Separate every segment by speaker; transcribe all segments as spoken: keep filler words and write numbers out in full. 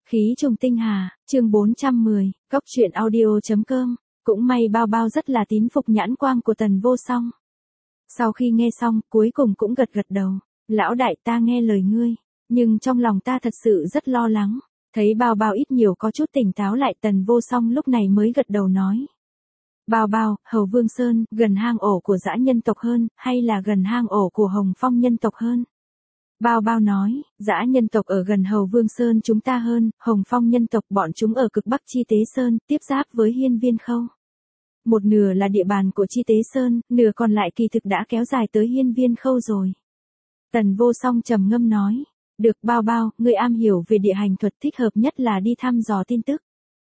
Speaker 1: Khí trùng tinh hà, chương bốn trăm mười, Cóc truyện audio.com, cũng may Bao Bao rất là tín phục nhãn quang của Tần Vô Song. Sau khi nghe xong, cuối cùng cũng gật gật đầu, lão đại ta nghe lời ngươi, nhưng trong lòng ta thật sự rất lo lắng, thấy Bao Bao ít nhiều có chút tỉnh táo lại Tần Vô Song lúc này mới gật đầu nói. Bao Bao, Hầu Vương Sơn, gần hang ổ của dã nhân tộc hơn, hay là gần hang ổ của Hồng Phong nhân tộc hơn? Bao Bao nói, dã nhân tộc ở gần Hầu Vương Sơn chúng ta hơn, Hồng Phong nhân tộc bọn chúng ở cực bắc Chi Tế Sơn, tiếp giáp với Hiên Viên Khâu. Một nửa là địa bàn của Chi Tế Sơn, nửa còn lại kỳ thực đã kéo dài tới Hiên Viên Khâu rồi. Tần Vô Song trầm ngâm nói, được Bao Bao, người am hiểu về địa hành thuật thích hợp nhất là đi thăm dò tin tức.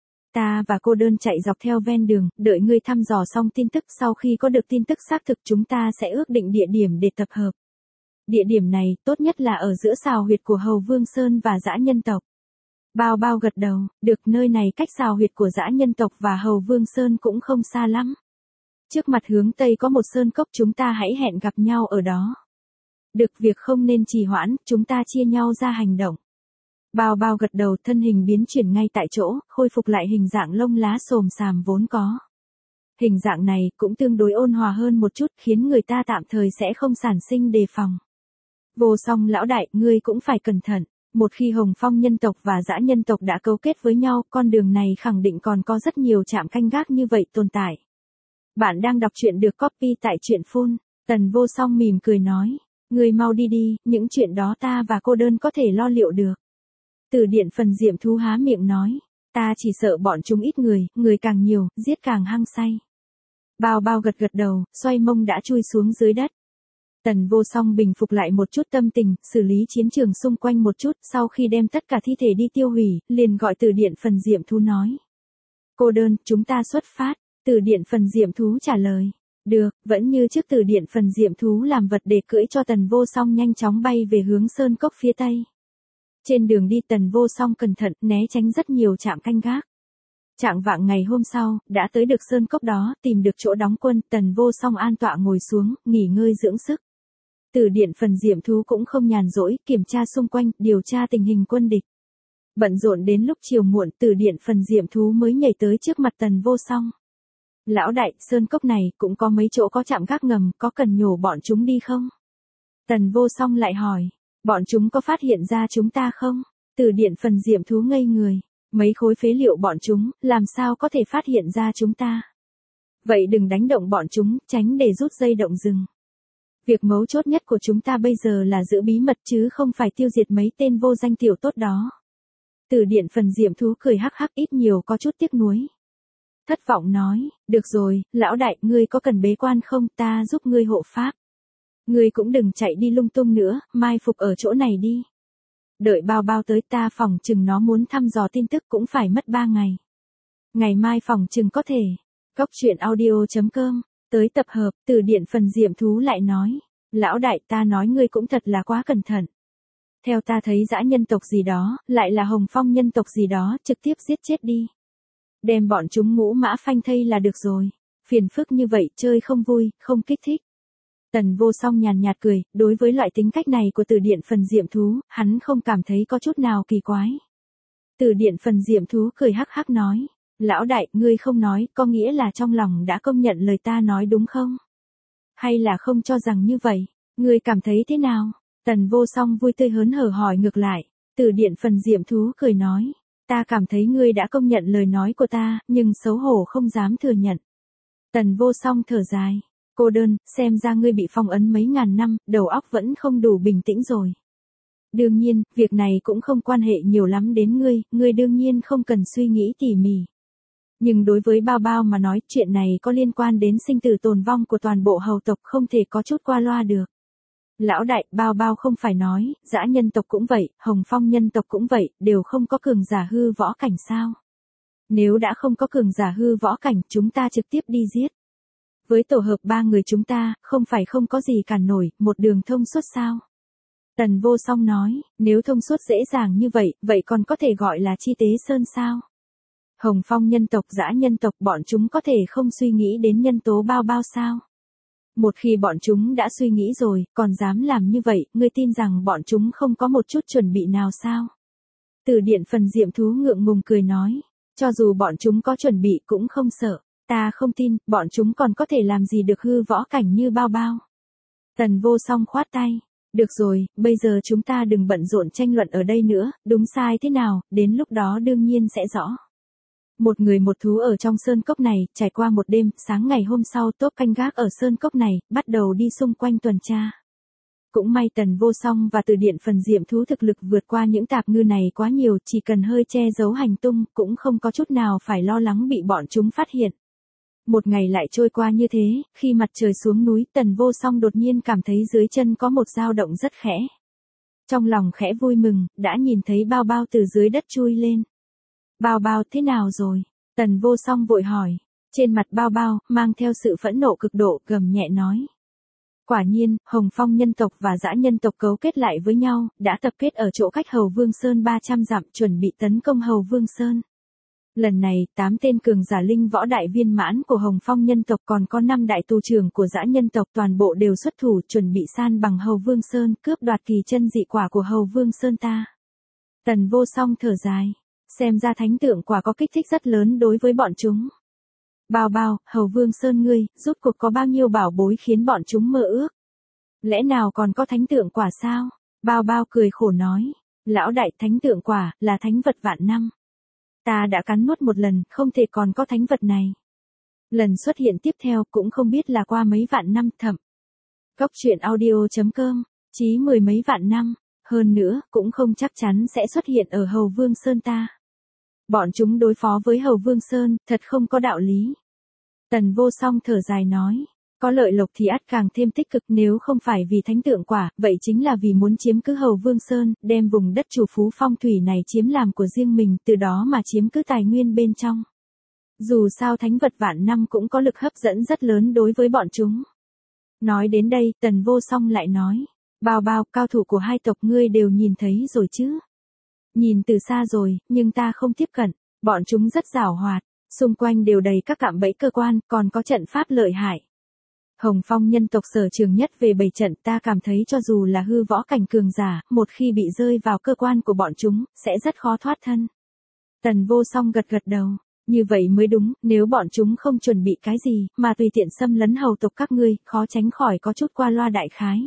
Speaker 1: Ta và cô đơn chạy dọc theo ven đường, đợi ngươi thăm dò xong tin tức sau khi có được tin tức xác thực chúng ta sẽ ước định địa điểm để tập hợp. Địa điểm này tốt nhất là ở giữa sào huyệt của Hầu Vương Sơn và dã nhân tộc. Bao Bao gật đầu, được nơi này cách sào huyệt của dã nhân tộc và Hầu Vương Sơn cũng không xa lắm. Trước mặt hướng Tây có một sơn cốc chúng ta hãy hẹn gặp nhau ở đó. Được việc không nên trì hoãn, chúng ta chia nhau ra hành động. Bao Bao gật đầu thân hình biến chuyển ngay tại chỗ, khôi phục lại hình dạng lông lá xồm xàm vốn có. Hình dạng này cũng tương đối ôn hòa hơn một chút khiến người ta tạm thời sẽ không sản sinh đề phòng. Vô Song lão đại, ngươi cũng phải cẩn thận, một khi Hồng Phong nhân tộc và dã nhân tộc đã cấu kết với nhau, con đường này khẳng định còn có rất nhiều trạm canh gác như vậy tồn tại. Bạn đang đọc truyện được copy tại truyện phun, Tần Vô Song mỉm cười nói, ngươi mau đi đi, những chuyện đó ta và cô đơn có thể lo liệu được. Từ Điện Phần Diệm Thú há miệng nói, ta chỉ sợ bọn chúng ít người, người càng nhiều, giết càng hăng say. Bao Bao gật gật đầu, xoay mông đã chui xuống dưới đất. Tần Vô Song bình phục lại một chút tâm tình, xử lý chiến trường xung quanh một chút, sau khi đem tất cả thi thể đi tiêu hủy, liền gọi Từ Điện Phần Diệm Thú nói. Cô đơn, chúng ta xuất phát, Từ Điện Phần Diệm Thú trả lời. Được, vẫn như trước Từ Điện Phần Diệm Thú làm vật để cưỡi cho Tần Vô Song nhanh chóng bay về hướng sơn cốc phía tây. Trên đường đi Tần Vô Song cẩn thận, né tránh rất nhiều trạm canh gác. Trạng vạng ngày hôm sau, đã tới được sơn cốc đó, tìm được chỗ đóng quân, Tần Vô Song an tọa ngồi xuống, nghỉ ngơi dưỡng sức. Từ Điện Phần Diệm Thú cũng không nhàn rỗi, kiểm tra xung quanh, điều tra tình hình quân địch. Bận rộn đến lúc chiều muộn, Từ Điện Phần Diệm Thú mới nhảy tới trước mặt Tần Vô Song. Lão đại, sơn cốc này cũng có mấy chỗ có trạm gác ngầm, có cần nhổ bọn chúng đi không? Tần Vô Song lại hỏi, bọn chúng có phát hiện ra chúng ta không? Từ Điện Phần Diệm Thú ngây người, mấy khối phế liệu bọn chúng, làm sao có thể phát hiện ra chúng ta? Vậy đừng đánh động bọn chúng, tránh để rút dây động rừng. Việc mấu chốt nhất của chúng ta bây giờ là giữ bí mật chứ không phải tiêu diệt mấy tên vô danh tiểu tốt đó. Từ Điện Phần Diệm Thú cười hắc hắc ít nhiều có chút tiếc nuối. Thất vọng nói, được rồi, lão đại, ngươi có cần bế quan không, ta giúp ngươi hộ pháp. Ngươi cũng đừng chạy đi lung tung nữa, mai phục ở chỗ này đi. Đợi Bao Bao tới ta phòng chừng nó muốn thăm dò tin tức cũng phải mất ba ngày. Ngày mai phòng chừng có thể. Cóc truyện audio.com, tới tập hợp, Từ Điện Phần Diệm Thú lại nói. Lão đại ta nói ngươi cũng thật là quá cẩn thận. Theo ta thấy dã nhân tộc gì đó, lại là Hồng Phong nhân tộc gì đó, trực tiếp giết chết đi. Đem bọn chúng ngũ mã phanh thây là được rồi. Phiền phức như vậy chơi không vui, không kích thích. Tần Vô Song nhàn nhạt cười, đối với loại tính cách này của Từ Điện Phần Diệm Thú, hắn không cảm thấy có chút nào kỳ quái. Từ Điện Phần Diệm Thú cười hắc hắc nói, lão đại, ngươi không nói, có nghĩa là trong lòng đã công nhận lời ta nói đúng không? Hay là không cho rằng như vậy, ngươi cảm thấy thế nào? Tần Vô Song vui tươi hớn hở hỏi ngược lại, Từ Điện Phần Diệm Thú cười nói, ta cảm thấy ngươi đã công nhận lời nói của ta, nhưng xấu hổ không dám thừa nhận. Tần Vô Song thở dài. Cô đơn, xem ra ngươi bị phong ấn mấy ngàn năm, đầu óc vẫn không đủ bình tĩnh rồi. Đương nhiên, việc này cũng không quan hệ nhiều lắm đến ngươi, ngươi đương nhiên không cần suy nghĩ tỉ mỉ. Nhưng đối với Bao Bao mà nói, chuyện này có liên quan đến sinh tử tồn vong của toàn bộ hầu tộc không thể có chút qua loa được. Lão đại, Bao Bao không phải nói, dã nhân tộc cũng vậy, Hồng Phong nhân tộc cũng vậy, đều không có cường giả hư võ cảnh sao? Nếu đã không có cường giả hư võ cảnh, chúng ta trực tiếp đi giết. Với tổ hợp ba người chúng ta, không phải không có gì cản nổi, một đường thông suốt sao? Tần Vô Song nói, nếu thông suốt dễ dàng như vậy, vậy còn có thể gọi là Chi Tế Sơn sao? Hồng Phong nhân tộc, dã nhân tộc bọn chúng có thể không suy nghĩ đến nhân tố Bao Bao sao? Một khi bọn chúng đã suy nghĩ rồi, còn dám làm như vậy, ngươi tin rằng bọn chúng không có một chút chuẩn bị nào sao? Từ điện phần diệm thú ngượng ngùng cười nói. Cho dù bọn chúng có chuẩn bị cũng không sợ. Ta không tin, bọn chúng còn có thể làm gì được hư võ cảnh như bao bao. Tần Vô Song khoát tay. Được rồi, bây giờ chúng ta đừng bận rộn tranh luận ở đây nữa, đúng sai thế nào, đến lúc đó đương nhiên sẽ rõ. Một người một thú ở trong sơn cốc này, trải qua một đêm, sáng ngày hôm sau tốp canh gác ở sơn cốc này, bắt đầu đi xung quanh tuần tra. Cũng may Tần Vô Song và Từ điện phần diệm thú thực lực vượt qua những tạp ngư này quá nhiều, chỉ cần hơi che giấu hành tung, cũng không có chút nào phải lo lắng bị bọn chúng phát hiện. Một ngày lại trôi qua như thế, khi mặt trời xuống núi, Tần Vô Song đột nhiên cảm thấy dưới chân có một dao động rất khẽ. Trong lòng khẽ vui mừng, đã nhìn thấy bao bao từ dưới đất chui lên. Bao bao thế nào rồi? Tần Vô Song vội hỏi. Trên mặt bao bao, mang theo sự phẫn nộ cực độ, gầm nhẹ nói. Quả nhiên, Hồng Phong nhân tộc và Dã nhân tộc cấu kết lại với nhau, đã tập kết ở chỗ cách Hầu Vương Sơn ba trăm dặm, chuẩn bị tấn công Hầu Vương Sơn. Lần này, tám tên cường giả linh võ đại viên mãn của Hồng Phong nhân tộc còn có năm đại tù trưởng của Dã nhân tộc toàn bộ đều xuất thủ, chuẩn bị san bằng Hầu Vương Sơn, cướp đoạt kỳ chân dị quả của Hầu Vương Sơn ta. Tần Vô Song thở dài. Xem ra thánh tượng quả có kích thích rất lớn đối với bọn chúng. Bao bao, Hầu Vương Sơn ngươi, rốt cuộc có bao nhiêu bảo bối khiến bọn chúng mơ ước? Lẽ nào còn có thánh tượng quả sao? Bao bao cười khổ nói. Lão đại, thánh tượng quả, là thánh vật vạn năm. Ta đã cắn nuốt một lần, không thể còn có thánh vật này. Lần xuất hiện tiếp theo cũng không biết là qua mấy vạn năm thậm. Cốc truyện audio.com, chí mười mấy vạn năm, hơn nữa, cũng không chắc chắn sẽ xuất hiện ở Hầu Vương Sơn ta. Bọn chúng đối phó với Hầu Vương Sơn, thật không có đạo lý. Tần Vô Song thở dài nói, có lợi lộc thì ắt càng thêm tích cực, nếu không phải vì thánh tượng quả, vậy chính là vì muốn chiếm cứ Hầu Vương Sơn, đem vùng đất chủ phú phong thủy này chiếm làm của riêng mình, từ đó mà chiếm cứ tài nguyên bên trong. Dù sao thánh vật vạn năm cũng có lực hấp dẫn rất lớn đối với bọn chúng. Nói đến đây, Tần Vô Song lại nói, bao bao, cao thủ của hai tộc ngươi đều nhìn thấy rồi chứ? Nhìn từ xa rồi, nhưng ta không tiếp cận, bọn chúng rất giảo hoạt, xung quanh đều đầy các cạm bẫy cơ quan, còn có trận pháp lợi hại. Hồng Phong nhân tộc sở trường nhất về bày trận, ta cảm thấy cho dù là hư võ cảnh cường giả, một khi bị rơi vào cơ quan của bọn chúng, sẽ rất khó thoát thân. Tần Vô Song gật gật đầu, như vậy mới đúng, nếu bọn chúng không chuẩn bị cái gì, mà tùy tiện xâm lấn hầu tộc các ngươi, khó tránh khỏi có chút qua loa đại khái.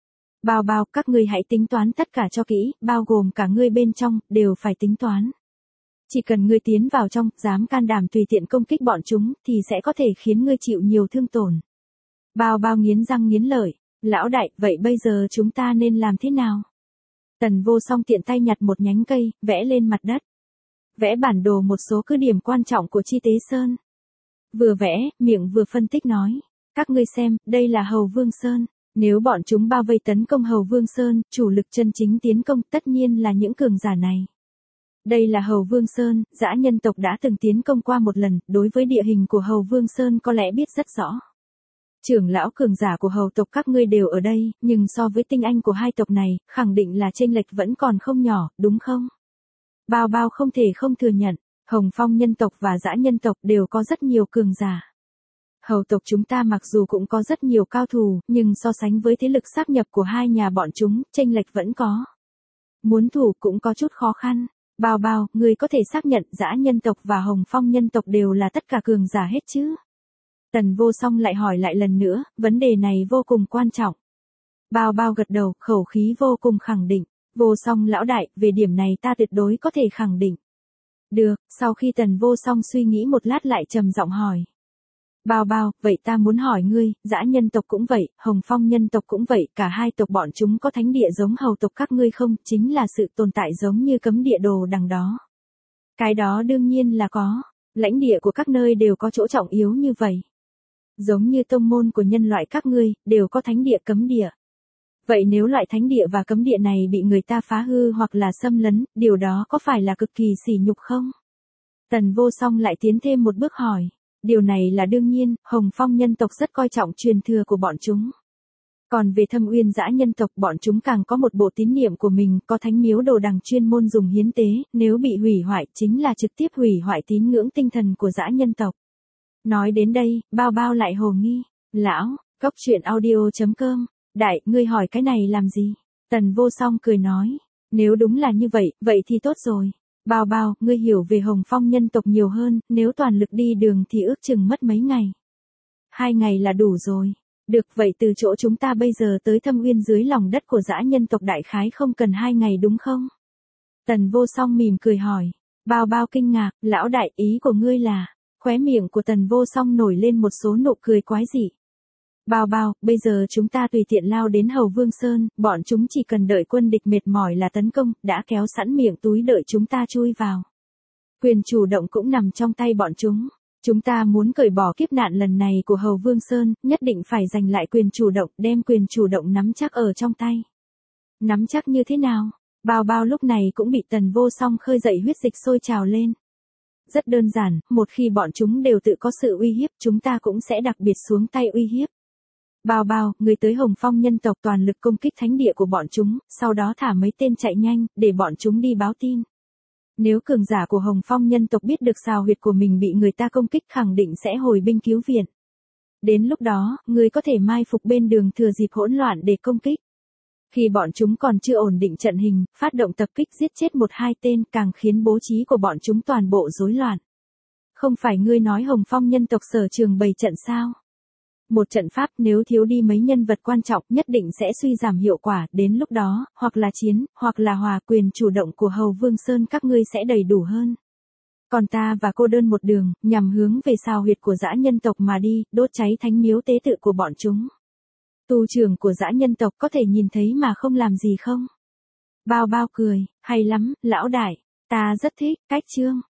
Speaker 1: Bao bao, các ngươi hãy tính toán tất cả cho kỹ, bao gồm cả ngươi bên trong, đều phải tính toán. Chỉ cần ngươi tiến vào trong, dám can đảm tùy tiện công kích bọn chúng, thì sẽ có thể khiến ngươi chịu nhiều thương tổn. Bao bao nghiến răng nghiến lợi, lão đại, vậy bây giờ chúng ta nên làm thế nào? Tần Vô Song tiện tay nhặt một nhánh cây, vẽ lên mặt đất. Vẽ bản đồ một số cứ điểm quan trọng của Chi Tế Sơn. Vừa vẽ, miệng vừa phân tích nói, các ngươi xem, đây là Hầu Vương Sơn. Nếu bọn chúng bao vây tấn công Hầu Vương Sơn, chủ lực chân chính tiến công tất nhiên là những cường giả này. Đây là Hầu Vương Sơn, Dã nhân tộc đã từng tiến công qua một lần, đối với địa hình của Hầu Vương Sơn có lẽ biết rất rõ. Trưởng lão cường giả của hầu tộc các ngươi đều ở đây, nhưng so với tinh anh của hai tộc này, khẳng định là chênh lệch vẫn còn không nhỏ, đúng không? Bao bao không thể không thừa nhận, Hồng Phong nhân tộc và Dã nhân tộc đều có rất nhiều cường giả. Hầu tộc chúng ta mặc dù cũng có rất nhiều cao thủ, nhưng so sánh với thế lực sáp nhập của hai nhà bọn chúng, chênh lệch vẫn có. Muốn thủ cũng có chút khó khăn. Bao bao, người có thể xác nhận Dã nhân tộc và Hồng Phong nhân tộc đều là tất cả cường giả hết chứ? Tần Vô Song lại hỏi lại lần nữa, vấn đề này vô cùng quan trọng. Bao bao gật đầu, khẩu khí vô cùng khẳng định. Vô Song lão đại, về điểm này ta tuyệt đối có thể khẳng định. Được, sau khi Tần Vô Song suy nghĩ một lát lại trầm giọng hỏi. Bao bao, vậy ta muốn hỏi ngươi, Dã nhân tộc cũng vậy, Hồng Phong nhân tộc cũng vậy, cả hai tộc bọn chúng có thánh địa giống hầu tộc các ngươi không, chính là sự tồn tại giống như cấm địa đồ đằng đó. Cái đó đương nhiên là có, lãnh địa của các nơi đều có chỗ trọng yếu như vậy. Giống như tông môn của nhân loại các ngươi, đều có thánh địa cấm địa. Vậy nếu loại thánh địa và cấm địa này bị người ta phá hư hoặc là xâm lấn, điều đó có phải là cực kỳ sỉ nhục không? Tần Vô Song lại tiến thêm một bước hỏi. Điều này là đương nhiên, Hồng Phong nhân tộc rất coi trọng truyền thừa của bọn chúng. Còn về Thâm Uyên Dã nhân tộc, bọn chúng càng có một bộ tín niệm của mình, có thánh miếu đồ đằng chuyên môn dùng hiến tế, nếu bị hủy hoại chính là trực tiếp hủy hoại tín ngưỡng tinh thần của Dã nhân tộc. Nói đến đây, bao bao lại hồ nghi. Lão, cốc truyện audio.com, đại, ngươi hỏi cái này làm gì? Tần Vô Song cười nói. Nếu đúng là như vậy, vậy thì tốt rồi. Bao bao, ngươi hiểu về Hồng Phong nhân tộc nhiều hơn, nếu toàn lực đi đường thì ước chừng mất mấy ngày. Hai ngày là đủ rồi. Được vậy từ chỗ chúng ta bây giờ tới Thâm Uyên dưới lòng đất của dã nhân tộc đại khái không cần hai ngày đúng không? Tần Vô Song mỉm cười hỏi. Bao bao kinh ngạc, lão đại ý của ngươi là, khóe miệng của Tần Vô Song nổi lên một số nụ cười quái dị. Bao bao, bây giờ chúng ta tùy tiện lao đến Hầu Vương Sơn, bọn chúng chỉ cần đợi quân địch mệt mỏi là tấn công, đã kéo sẵn miệng túi đợi chúng ta chui vào. Quyền chủ động cũng nằm trong tay bọn chúng. Chúng ta muốn cởi bỏ kiếp nạn lần này của Hầu Vương Sơn, nhất định phải giành lại quyền chủ động, đem quyền chủ động nắm chắc ở trong tay. Nắm chắc như thế nào? Bao bao lúc này cũng bị Tần Vô Song khơi dậy huyết dịch sôi trào lên. Rất đơn giản, một khi bọn chúng đều tự có sự uy hiếp, chúng ta cũng sẽ đặc biệt xuống tay uy hiếp. Bao bao, người tới Hồng Phong nhân tộc toàn lực công kích thánh địa của bọn chúng, sau đó thả mấy tên chạy nhanh, để bọn chúng đi báo tin. Nếu cường giả của Hồng Phong nhân tộc biết được xào huyệt của mình bị người ta công kích khẳng định sẽ hồi binh cứu viện. Đến lúc đó, người có thể mai phục bên đường thừa dịp hỗn loạn để công kích. Khi bọn chúng còn chưa ổn định trận hình, phát động tập kích giết chết một hai tên càng khiến bố trí của bọn chúng toàn bộ rối loạn. Không phải ngươi nói Hồng Phong nhân tộc sở trường bày trận sao? Một trận pháp nếu thiếu đi mấy nhân vật quan trọng nhất định sẽ suy giảm hiệu quả, đến lúc đó, hoặc là chiến, hoặc là hòa, quyền chủ động của Hầu Vương Sơn các ngươi sẽ đầy đủ hơn. Còn ta và cô đơn một đường, nhằm hướng về xào huyệt của dã nhân tộc mà đi, đốt cháy thánh miếu tế tự của bọn chúng. Tu trưởng của dã nhân tộc có thể nhìn thấy mà không làm gì không? Bao bao cười, hay lắm, lão đại, ta rất thích, cách chương.